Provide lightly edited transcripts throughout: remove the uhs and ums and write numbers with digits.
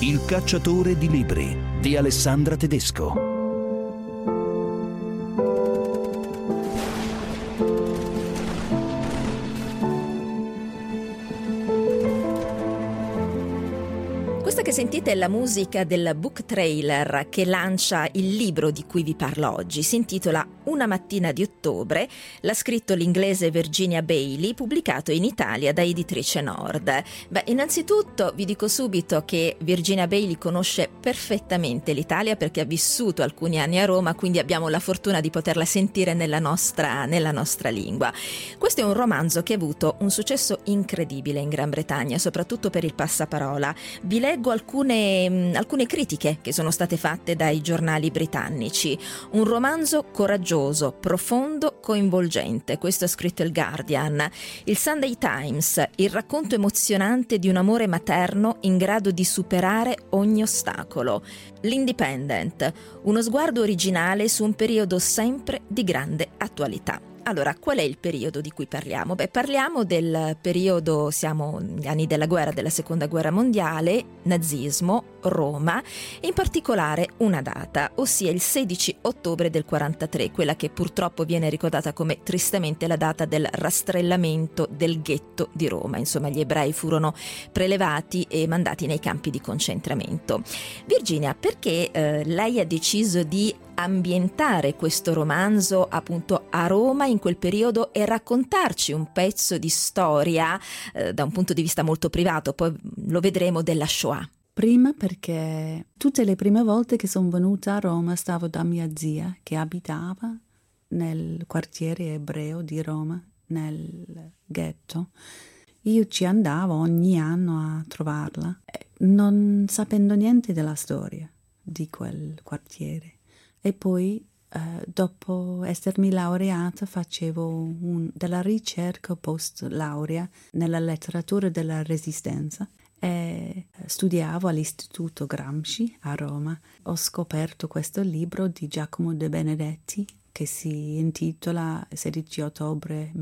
Il cacciatore di libri di Alessandra Tedesco. Questa che sentite è la musica del book trailer che lancia il libro di cui vi parlo oggi. Si intitola Una mattina di ottobre, l'ha scritto l'inglese Virginia Bailey, pubblicato in Italia da Editrice Nord. Innanzitutto vi dico subito che Virginia Bailey conosce perfettamente l'Italia perché ha vissuto alcuni anni a Roma, quindi abbiamo la fortuna di poterla sentire nella nostra lingua. Questo è un romanzo che ha avuto un successo incredibile in Gran Bretagna, soprattutto per il passaparola. Vi leggo alcune critiche che sono state fatte dai giornali britannici. Un romanzo coraggioso, profondo, coinvolgente. Questo ha scritto il Guardian. Il Sunday Times, il racconto emozionante di un amore materno in grado di superare ogni ostacolo. L'Independent, uno sguardo originale su un periodo sempre di grande attualità. Allora, qual è il periodo di cui parliamo? Parliamo del periodo, siamo negli anni della guerra, della seconda guerra mondiale, nazismo, Roma, e in particolare una data, ossia il 16 ottobre del 43, quella che purtroppo viene ricordata come tristemente la data del rastrellamento del ghetto di Roma. Insomma, gli ebrei furono prelevati e mandati nei campi di concentramento. Virginia, perché lei ha deciso di ambientare questo romanzo appunto a Roma in quel periodo e raccontarci un pezzo di storia da un punto di vista molto privato, poi lo vedremo, della Shoah? Prima perché tutte le prime volte che sono venuta a Roma stavo da mia zia che abitava nel quartiere ebreo di Roma, nel ghetto. Io ci andavo ogni anno a trovarla, non sapendo niente della storia di quel quartiere. E poi, dopo essermi laureata, facevo della ricerca post laurea nella letteratura della Resistenza e studiavo all'Istituto Gramsci a Roma. Ho scoperto questo libro di Giacomo De Benedetti che si intitola 16 ottobre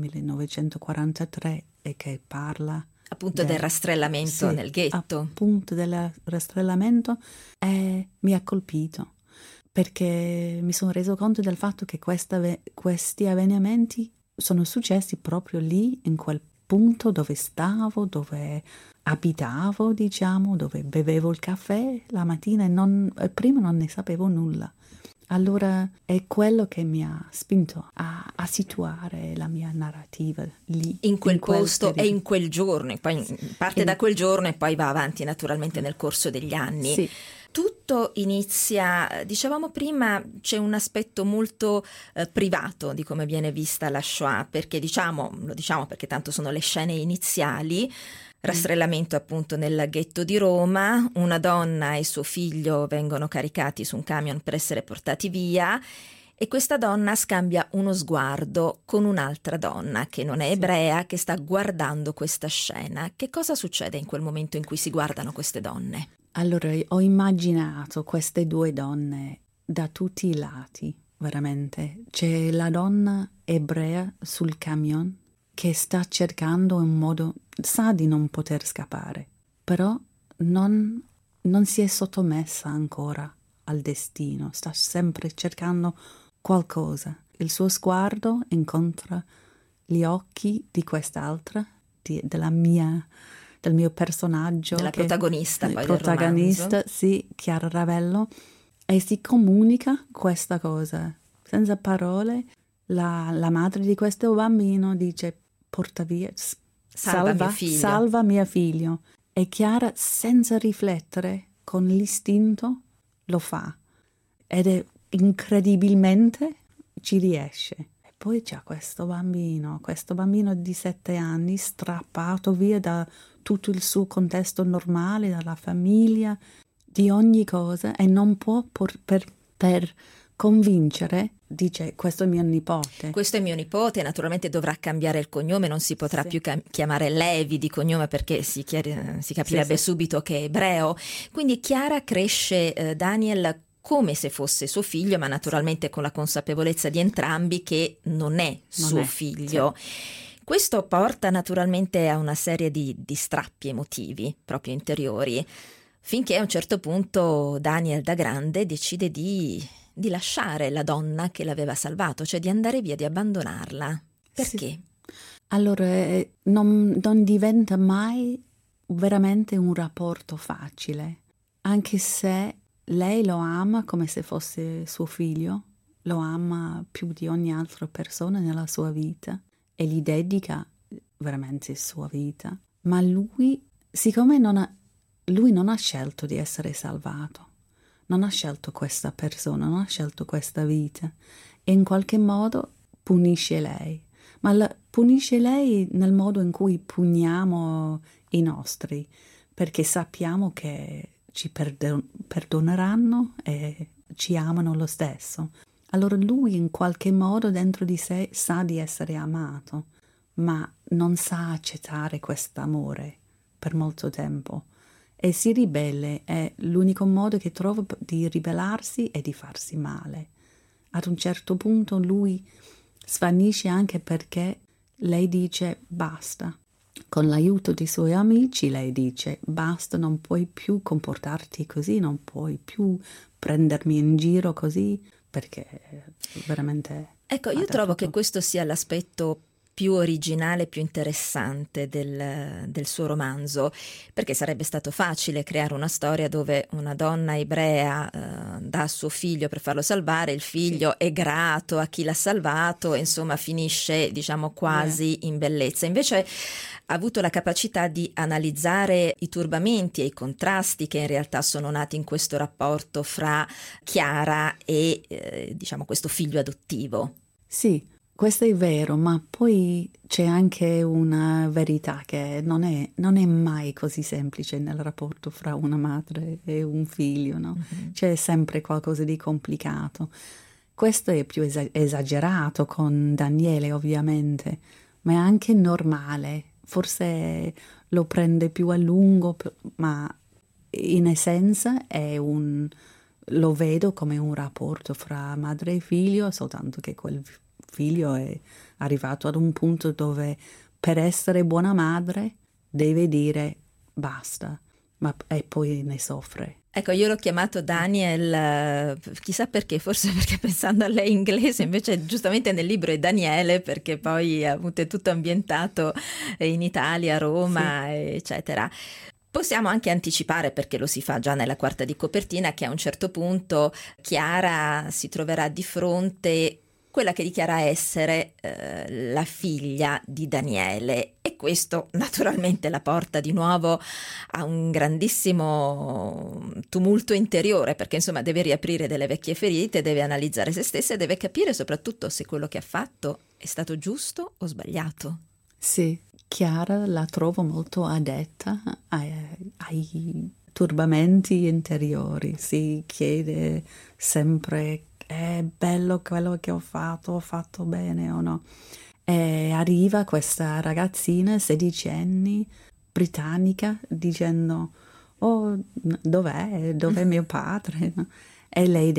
1943 e che parla appunto del rastrellamento nel ghetto. Appunto del rastrellamento, e mi ha colpito, perché mi sono reso conto del fatto che questi avvenimenti sono successi proprio lì, in quel punto dove stavo, dove abitavo, diciamo, dove bevevo il caffè la mattina e prima non ne sapevo nulla. Allora è quello che mi ha spinto a situare la mia narrativa lì. In quel posto e in quel giorno, e poi parte da quel giorno e poi va avanti naturalmente nel corso degli anni. Sì. Tutto inizia, dicevamo prima, c'è un aspetto molto privato di come viene vista la Shoah, perché lo diciamo perché tanto sono le scene iniziali. Rastrellamento appunto nel ghetto di Roma, una donna e suo figlio vengono caricati su un camion per essere portati via e questa donna scambia uno sguardo con un'altra donna che non è ebrea, che sta guardando questa scena. Che cosa succede in quel momento in cui si guardano queste donne? Allora ho immaginato queste due donne da tutti i lati, veramente. C'è la donna ebrea sul camion che sta cercando un modo, sa di non poter scappare, però non si è sottomessa ancora al destino, sta sempre cercando qualcosa. Il suo sguardo incontra gli occhi di quest'altra, del mio personaggio, della protagonista, poi protagonista, del romanzo. Sì, Chiara Ravello, e si comunica questa cosa senza parole. La madre di questo bambino dice: porta via, salva mio figlio. E Chiara, senza riflettere, con l'istinto lo fa, ed è incredibilmente ci riesce. E poi c'è questo bambino di 7 anni strappato via da tutto il suo contesto normale, dalla famiglia, di ogni cosa, e non può per convincere, dice: questo è mio nipote. Questo è mio nipote, naturalmente dovrà cambiare il cognome, non si potrà più chiamare Levi di cognome perché si capirebbe subito che è ebreo. Quindi Chiara cresce Daniel come se fosse suo figlio, ma naturalmente con la consapevolezza di entrambi che non è suo figlio. Questo porta naturalmente a una serie di strappi emotivi proprio interiori. finché a un certo punto Daniel da grande decide di lasciare la donna che l'aveva salvato, cioè di andare via, di abbandonarla. Perché? Sì. Allora, non diventa mai veramente un rapporto facile, anche se lei lo ama come se fosse suo figlio, lo ama più di ogni altra persona nella sua vita e gli dedica veramente sua vita, ma lui, siccome lui non ha scelto di essere salvato, non ha scelto questa persona, non ha scelto questa vita e in qualche modo punisce lei, ma punisce lei nel modo in cui puniamo i nostri, perché sappiamo che ci perdoneranno e ci amano lo stesso. Allora lui in qualche modo dentro di sé sa di essere amato, ma non sa accettare quest'amore per molto tempo e si ribelle e l'unico modo che trova di ribellarsi è di farsi male. Ad un certo punto lui svanisce anche perché lei dice basta. Con l'aiuto dei suoi amici lei dice basta, non puoi più comportarti così, non puoi più prendermi in giro così, perché veramente... Ecco, io trovo che questo sia l'aspetto più originale, più interessante del suo romanzo, perché sarebbe stato facile creare una storia dove una donna ebrea dà suo figlio per farlo salvare, il figlio è grato a chi l'ha salvato e insomma finisce, diciamo, quasi in bellezza. Invece ha avuto la capacità di analizzare i turbamenti e i contrasti che in realtà sono nati in questo rapporto fra Chiara e diciamo questo figlio adottivo. Sì, questo è vero, ma poi c'è anche una verità che non è mai così semplice nel rapporto fra una madre e un figlio, no? Mm-hmm. C'è sempre qualcosa di complicato. Questo è più esagerato con Daniele, ovviamente, ma è anche normale. Forse lo prende più a lungo, ma in essenza lo vedo come un rapporto fra madre e figlio, soltanto che quel figlio è arrivato ad un punto dove per essere buona madre deve dire basta, e poi ne soffre. Ecco, io l'ho chiamato Daniel, chissà perché, forse perché pensando a lei inglese, invece giustamente nel libro è Daniele, perché poi appunto è tutto ambientato in Italia, Roma, sì, eccetera. Possiamo anche anticipare, perché lo si fa già nella quarta di copertina, che a un certo punto Chiara si troverà di fronte quella che dichiara essere la figlia di Daniele, e questo naturalmente la porta di nuovo a un grandissimo tumulto interiore, perché insomma deve riaprire delle vecchie ferite, deve analizzare se stessa e deve capire soprattutto se quello che ha fatto è stato giusto o sbagliato. Sì, Chiara la trovo molto addetta ai turbamenti interiori, si chiede sempre è bello quello che ho fatto bene o no. E arriva questa ragazzina 16 anni, britannica, dicendo oh, dov'è mio padre? E lei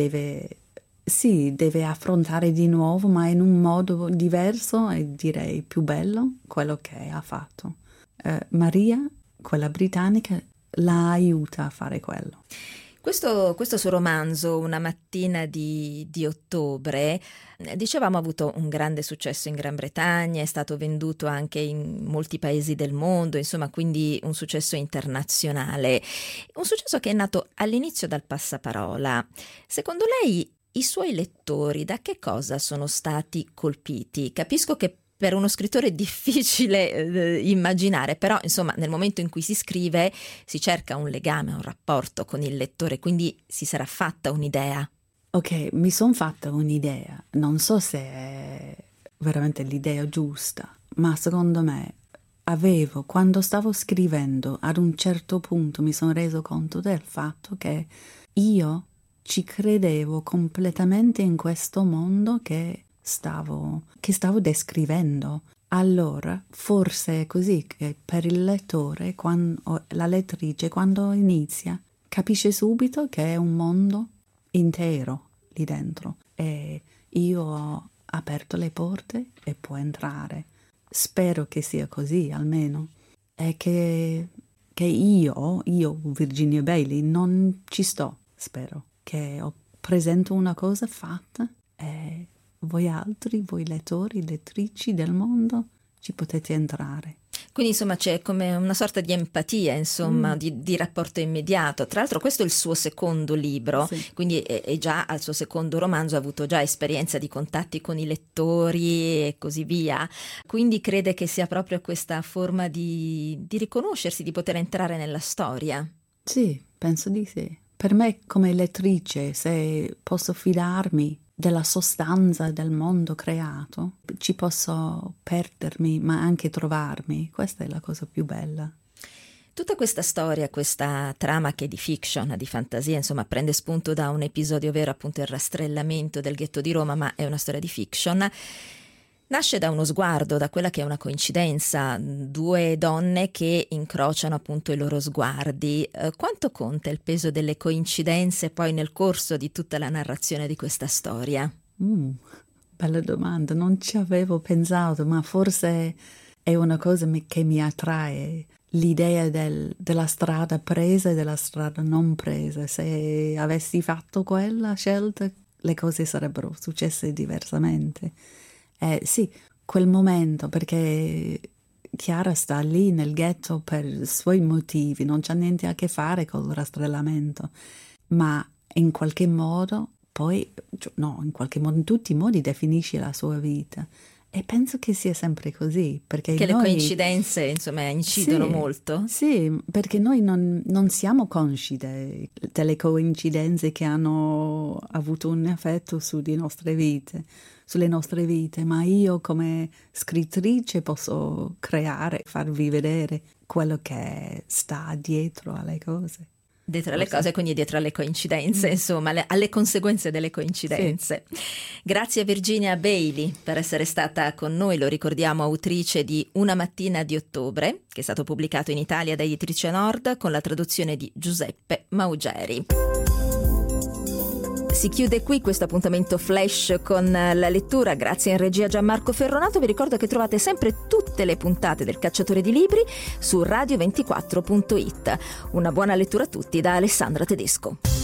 deve affrontare di nuovo, ma in un modo diverso e direi più bello quello che ha fatto. Maria, quella britannica, la aiuta a fare quello. Questo suo romanzo, Una mattina di ottobre, dicevamo ha avuto un grande successo in Gran Bretagna, è stato venduto anche in molti paesi del mondo, insomma quindi un successo internazionale, un successo che è nato all'inizio dal passaparola. Secondo lei i suoi lettori da che cosa sono stati colpiti? Capisco che per uno scrittore è difficile immaginare, però insomma nel momento in cui si scrive si cerca un legame, un rapporto con il lettore, quindi si sarà fatta un'idea. Ok, mi sono fatta un'idea, non so se è veramente l'idea giusta, ma secondo me quando stavo scrivendo, ad un certo punto mi sono reso conto del fatto che io ci credevo completamente in questo mondo che stavo descrivendo. Allora, forse è così che per il lettore, la lettrice, quando inizia, capisce subito che è un mondo intero lì dentro. E io ho aperto le porte e può entrare. Spero che sia così, almeno. E che che io Virginia Bailey, non ci sto. Spero che presento una cosa fatta e voi altri, voi lettori, lettrici del mondo, ci potete entrare. Quindi insomma c'è come una sorta di empatia, insomma, di rapporto immediato. Tra l'altro questo è il suo secondo libro, sì. Quindi è già al suo secondo romanzo, ha avuto già esperienza di contatti con i lettori e così via. Quindi crede che sia proprio questa forma di riconoscersi, di poter entrare nella storia? Sì, penso di sì. Per me come lettrice, se posso fidarmi della sostanza del mondo creato, ci posso perdermi ma anche trovarmi. Questa è la cosa più bella. Tutta questa storia, questa trama che è di fiction, di fantasia, insomma prende spunto da un episodio vero, appunto il rastrellamento del ghetto di Roma, ma è una storia di fiction. Nasce da uno sguardo, da quella che è una coincidenza, due donne che incrociano appunto i loro sguardi. Quanto conta il peso delle coincidenze poi nel corso di tutta la narrazione di questa storia? Bella domanda, non ci avevo pensato, ma forse è una cosa che mi attrae, l'idea della strada presa e della strada non presa. Se avessi fatto quella scelta, le cose sarebbero successe diversamente. Sì, quel momento, perché Chiara sta lì nel ghetto per suoi motivi, non c'ha niente a che fare col rastrellamento, ma in qualche modo poi, in tutti i modi definisce la sua vita. E penso che sia sempre così, perché le coincidenze, insomma, incidono molto? Sì, perché noi non siamo consci delle coincidenze che hanno avuto un effetto sulle nostre vite, ma io come scrittrice posso creare, farvi vedere quello che sta dietro alle cose. Dietro alle cose, quindi dietro alle coincidenze, insomma, alle conseguenze delle coincidenze. Sì. Grazie a Virginia Bailey per essere stata con noi, lo ricordiamo, autrice di Una mattina di ottobre, che è stato pubblicato in Italia da Editrice Nord con la traduzione di Giuseppe Maugeri. Si chiude qui questo appuntamento flash con la lettura, grazie in regia Gianmarco Ferronato. Vi ricordo che trovate sempre tutte le puntate del Cacciatore di Libri su radio24.it. Una buona lettura a tutti da Alessandra Tedesco.